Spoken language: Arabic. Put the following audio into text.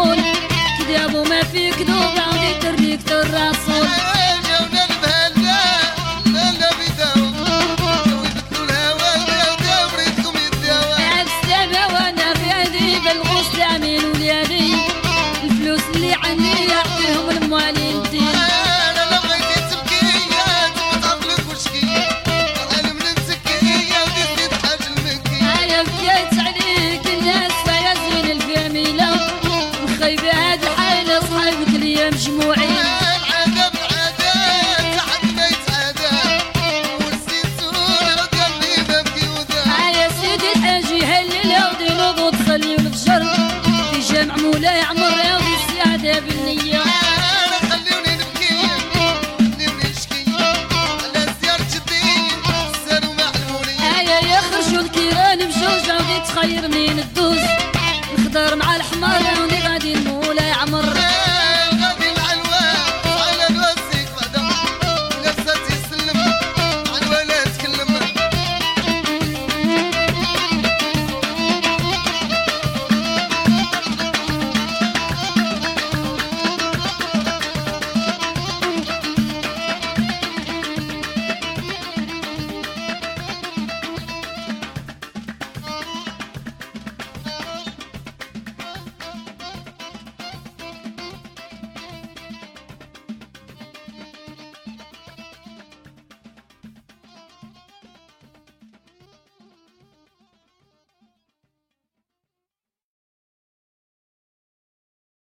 الرسول كذاب وما في كذوب عندي تريك الرسول الفلوس اللي عندي يعطيهم الموالين الدين انا بغيتي تبكي تطلب وشكي العالم نمسكيه وديتي تحاج المكي انا بكيت عليك الناس يا زين الفاميله مخيبه هاد الحاله صحابك ليا مجموعين العاده بالعادات حد ما يتعادى والزيتون قلبي ببكي وذا يا سيدي الحاجي هلل ودينوض وتصلي ونفجر في جامع مولاي عمر يا ودي السعاده بالنيه خلوني نبكي خلوني نشكي على زيارة جدي السالو معلموني يا خرجوا الكيران بجوج عودي تخير من الدور